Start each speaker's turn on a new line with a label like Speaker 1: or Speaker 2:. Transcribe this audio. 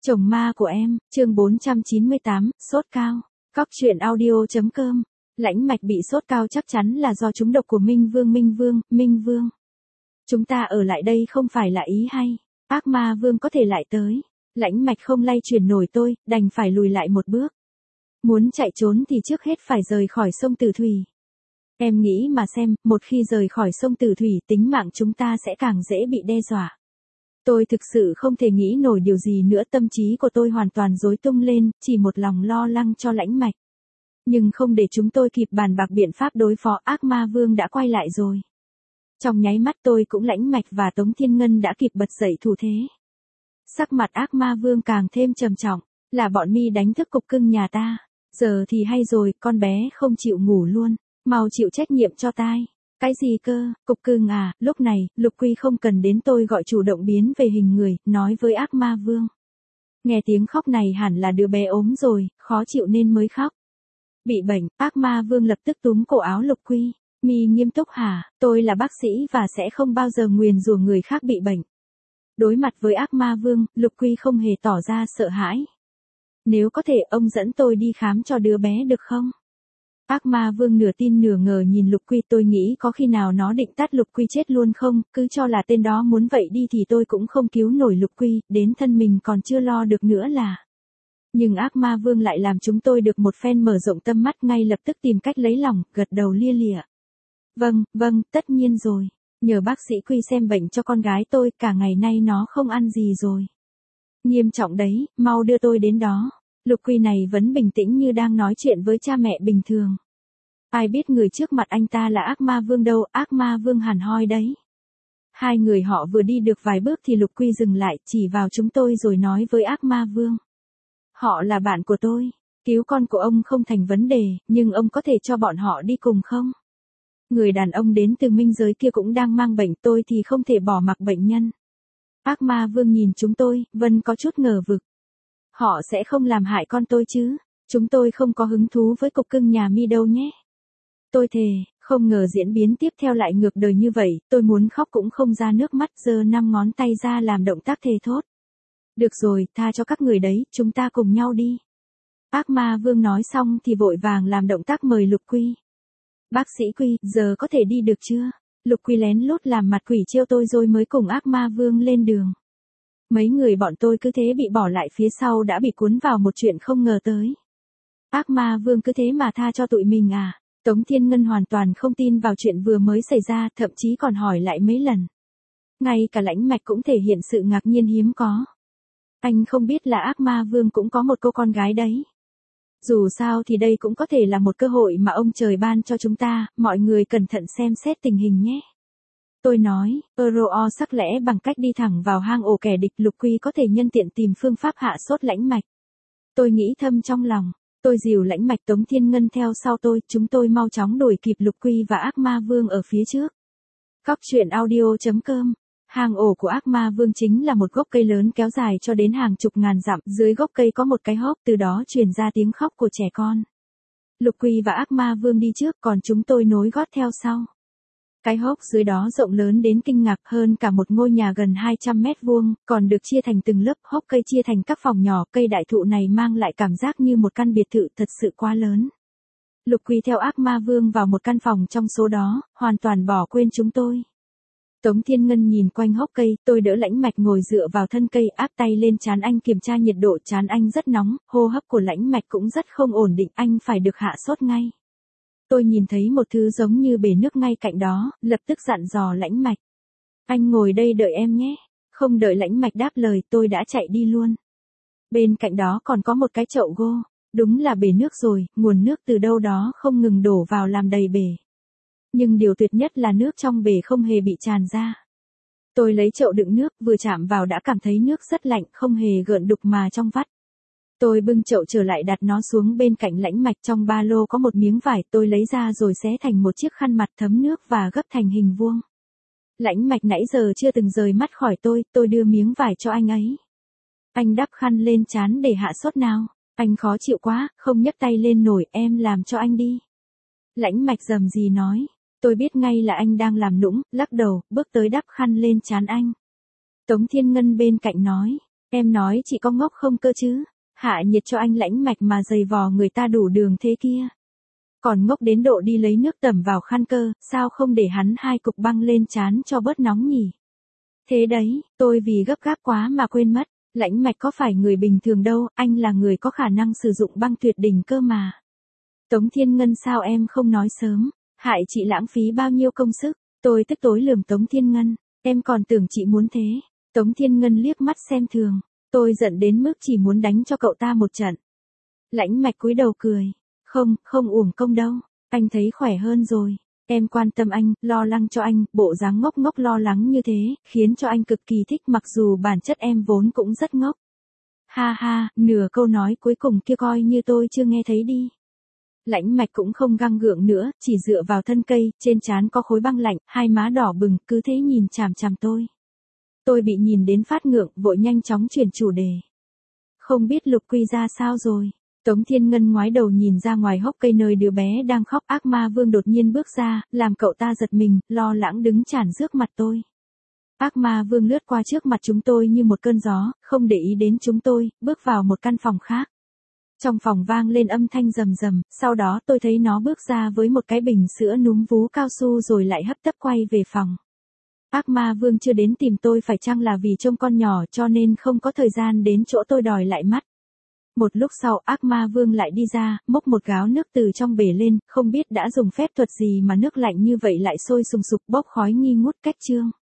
Speaker 1: Chồng ma của em, chương 498, sốt cao. Cóc truyện audio.com. Lãnh Mạch bị sốt cao chắc chắn là do trúng độc của Minh Vương. Chúng ta ở lại đây không phải là ý hay. Ác ma vương có thể lại tới. Lãnh Mạch không lay chuyển nổi tôi, đành phải lùi lại một bước. Muốn chạy trốn thì trước hết phải rời khỏi sông Tử Thủy. Em nghĩ mà xem, một khi rời khỏi sông Tử Thủy tính mạng chúng ta sẽ càng dễ bị đe dọa. Tôi thực sự không thể nghĩ nổi điều gì nữa, tâm trí của tôi hoàn toàn rối tung lên, chỉ một lòng lo lắng cho Lãnh Mạch. Nhưng không để chúng tôi kịp bàn bạc biện pháp đối phó, ác ma vương đã quay lại rồi. Trong nháy mắt tôi cũng Lãnh Mạch và Tống Thiên Ngân đã kịp bật dậy thủ thế. Sắc mặt ác ma vương càng thêm trầm trọng, là bọn mi đánh thức cục cưng nhà ta. Giờ thì hay rồi, con bé không chịu ngủ luôn, mau chịu trách nhiệm cho tai. Cái gì cơ, cục cưng à, lúc này, Lục Quy không cần đến tôi gọi chủ động biến về hình người, nói với ác ma vương. Nghe tiếng khóc này hẳn là đứa bé ốm rồi, khó chịu nên mới khóc. Bị bệnh, ác ma vương lập tức túm cổ áo Lục Quy. Mi nghiêm túc hả, tôi là bác sĩ và sẽ không bao giờ nguyền rủa người khác bị bệnh. Đối mặt với ác ma vương, Lục Quy không hề tỏ ra sợ hãi. Nếu có thể ông dẫn tôi đi khám cho đứa bé được không? Ác ma vương nửa tin nửa ngờ nhìn Lục Quy, tôi nghĩ có khi nào nó định tát Lục Quy chết luôn không, cứ cho là tên đó muốn vậy đi thì tôi cũng không cứu nổi Lục Quy, đến thân mình còn chưa lo được nữa là. Nhưng ác ma vương lại làm chúng tôi được một phen mở rộng tâm mắt, ngay lập tức tìm cách lấy lòng, gật đầu lia lịa. Vâng, tất nhiên rồi, nhờ bác sĩ Quy xem bệnh cho con gái tôi, cả ngày nay nó không ăn gì rồi. Nghiêm trọng đấy, mau đưa tôi đến đó. Lục Quy này vẫn bình tĩnh như đang nói chuyện với cha mẹ bình thường. Ai biết người trước mặt anh ta là ác ma vương đâu, ác ma vương hẳn hoi đấy. Hai người họ vừa đi được vài bước thì Lục Quy dừng lại, chỉ vào chúng tôi rồi nói với ác ma vương. Họ là bạn của tôi, cứu con của ông không thành vấn đề, nhưng ông có thể cho bọn họ đi cùng không? Người đàn ông đến từ minh giới kia cũng đang mang bệnh, tôi thì không thể bỏ mặc bệnh nhân. Ác ma vương nhìn chúng tôi, Vân có chút ngờ vực. Họ sẽ không làm hại con tôi chứ, chúng tôi không có hứng thú với cục cưng nhà mi đâu nhé. Tôi thề, không ngờ diễn biến tiếp theo lại ngược đời như vậy, tôi muốn khóc cũng không ra nước mắt, giơ 5 ngón tay ra làm động tác thề thốt. Được rồi, tha cho các người đấy, chúng ta cùng nhau đi. Ác ma vương nói xong thì vội vàng làm động tác mời Lục Quy. Bác sĩ Quy, giờ có thể đi được chưa? Lục Quy lén lút làm mặt quỷ trêu tôi rồi mới cùng ác ma vương lên đường. Mấy người bọn tôi cứ thế bị bỏ lại phía sau, đã bị cuốn vào một chuyện không ngờ tới. Ác ma vương cứ thế mà tha cho tụi mình à? Tống Thiên Ngân hoàn toàn không tin vào chuyện vừa mới xảy ra, thậm chí còn hỏi lại mấy lần. Ngay cả Lãnh Mạch cũng thể hiện sự ngạc nhiên hiếm có. Anh không biết là ác ma vương cũng có một cô con gái đấy. Dù sao thì đây cũng có thể là một cơ hội mà ông trời ban cho chúng ta, mọi người cẩn thận xem xét tình hình nhé. Tôi nói, Euro sắc lẽ bằng cách đi thẳng vào hang ổ kẻ địch, Lục Quy có thể nhân tiện tìm phương pháp hạ sốt Lãnh Mạch. Tôi nghĩ thầm trong lòng, tôi dìu Lãnh Mạch Tống Thiên Ngân theo sau tôi, chúng tôi mau chóng đuổi kịp Lục Quy và ác ma vương ở phía trước. Cóc truyện audio.com. Hang ổ của ác ma vương chính là một gốc cây lớn kéo dài cho đến hàng chục ngàn dặm, dưới gốc cây có một cái hốc, từ đó truyền ra tiếng khóc của trẻ con. Lục Quy và ác ma vương đi trước, còn chúng tôi nối gót theo sau. Cái hốc dưới đó rộng lớn đến kinh ngạc, hơn cả một ngôi nhà gần 200 mét vuông, còn được chia thành từng lớp, hốc cây chia thành các phòng nhỏ, cây đại thụ này mang lại cảm giác như một căn biệt thự thật sự quá lớn. Lục Quy theo ác ma vương vào một căn phòng trong số đó, hoàn toàn bỏ quên chúng tôi. Tống Thiên Ngân nhìn quanh hốc cây, tôi đỡ Lãnh Mạch ngồi dựa vào thân cây, áp tay lên trán anh kiểm tra nhiệt độ, trán anh rất nóng, hô hấp của Lãnh Mạch cũng rất không ổn định, anh phải được hạ sốt ngay. Tôi nhìn thấy một thứ giống như bể nước ngay cạnh đó, lập tức dặn dò Lãnh Mạch. Anh ngồi đây đợi em nhé. Không đợi Lãnh Mạch đáp lời, tôi đã chạy đi luôn. Bên cạnh đó còn có một cái chậu gỗ, đúng là bể nước rồi, nguồn nước từ đâu đó không ngừng đổ vào làm đầy bể. Nhưng điều tuyệt nhất là nước trong bể không hề bị tràn ra. Tôi lấy chậu đựng nước, vừa chạm vào đã cảm thấy nước rất lạnh, không hề gợn đục mà trong vắt. Tôi bưng chậu trở lại đặt nó xuống bên cạnh Lãnh Mạch, trong ba lô có một miếng vải, tôi lấy ra rồi xé thành một chiếc khăn mặt thấm nước và gấp thành hình vuông. Lãnh Mạch nãy giờ chưa từng rời mắt khỏi tôi đưa miếng vải cho anh ấy. Anh đắp khăn lên trán để hạ sốt nào, anh khó chịu quá, không nhấc tay lên nổi, em làm cho anh đi. Lãnh Mạch rầm rì nói, tôi biết ngay là anh đang làm nũng, lắc đầu, bước tới đắp khăn lên trán anh. Tống Thiên Ngân bên cạnh nói, Em nói chị có ngốc không cơ chứ? Hạ nhiệt cho anh lãnh mạch mà giày vò người ta đủ đường thế kia. Còn ngốc đến độ đi lấy nước tẩm vào khăn cơ, sao không để hắn 2 cục băng lên trán cho bớt nóng nhỉ? Thế đấy, tôi vì gấp gáp quá mà quên mất, lãnh mạch có phải người bình thường đâu, anh là người có khả năng sử dụng băng tuyệt đỉnh cơ mà. Tống Thiên Ngân sao em không nói sớm, hại chị lãng phí bao nhiêu công sức, tôi tức tối lườm Tống Thiên Ngân, em còn tưởng chị muốn thế. Tống Thiên Ngân liếc mắt xem thường, tôi giận đến mức chỉ muốn đánh cho cậu ta một trận. Lãnh mạch cúi đầu cười, không uổng công đâu, anh thấy khỏe hơn rồi. Em quan tâm anh, lo lắng cho anh, bộ dáng ngốc ngốc lo lắng như thế, khiến cho anh cực kỳ thích mặc dù bản chất em vốn cũng rất ngốc. Ha ha, nửa câu nói cuối cùng kia coi như tôi chưa nghe thấy đi. Lãnh mạch cũng không găng gượng nữa, chỉ dựa vào thân cây, trên trán có khối băng lạnh, hai má đỏ bừng, cứ thế nhìn chằm chằm tôi. Tôi bị nhìn đến phát ngượng, vội nhanh chóng chuyển chủ đề. Không biết Lục Quy ra sao rồi? Tống Thiên Ngân ngoái đầu nhìn ra ngoài hốc cây nơi đứa bé đang khóc, ác ma vương đột nhiên bước ra, làm cậu ta giật mình, lo lắng đứng chản trước mặt tôi. Ác ma vương lướt qua trước mặt chúng tôi như một cơn gió, không để ý đến chúng tôi, bước vào một căn phòng khác. Trong phòng vang lên âm thanh rầm rầm, sau đó tôi thấy nó bước ra với một cái bình sữa núm vú cao su rồi lại hấp tấp quay về phòng. Ác ma vương chưa đến tìm tôi phải chăng là vì trông con nhỏ cho nên không có thời gian đến chỗ tôi đòi lại mắt. Một lúc sau ác ma vương lại đi ra, múc một gáo nước từ trong bể lên, không biết đã dùng phép thuật gì mà nước lạnh như vậy lại sôi sùng sục bốc khói nghi ngút cách chương.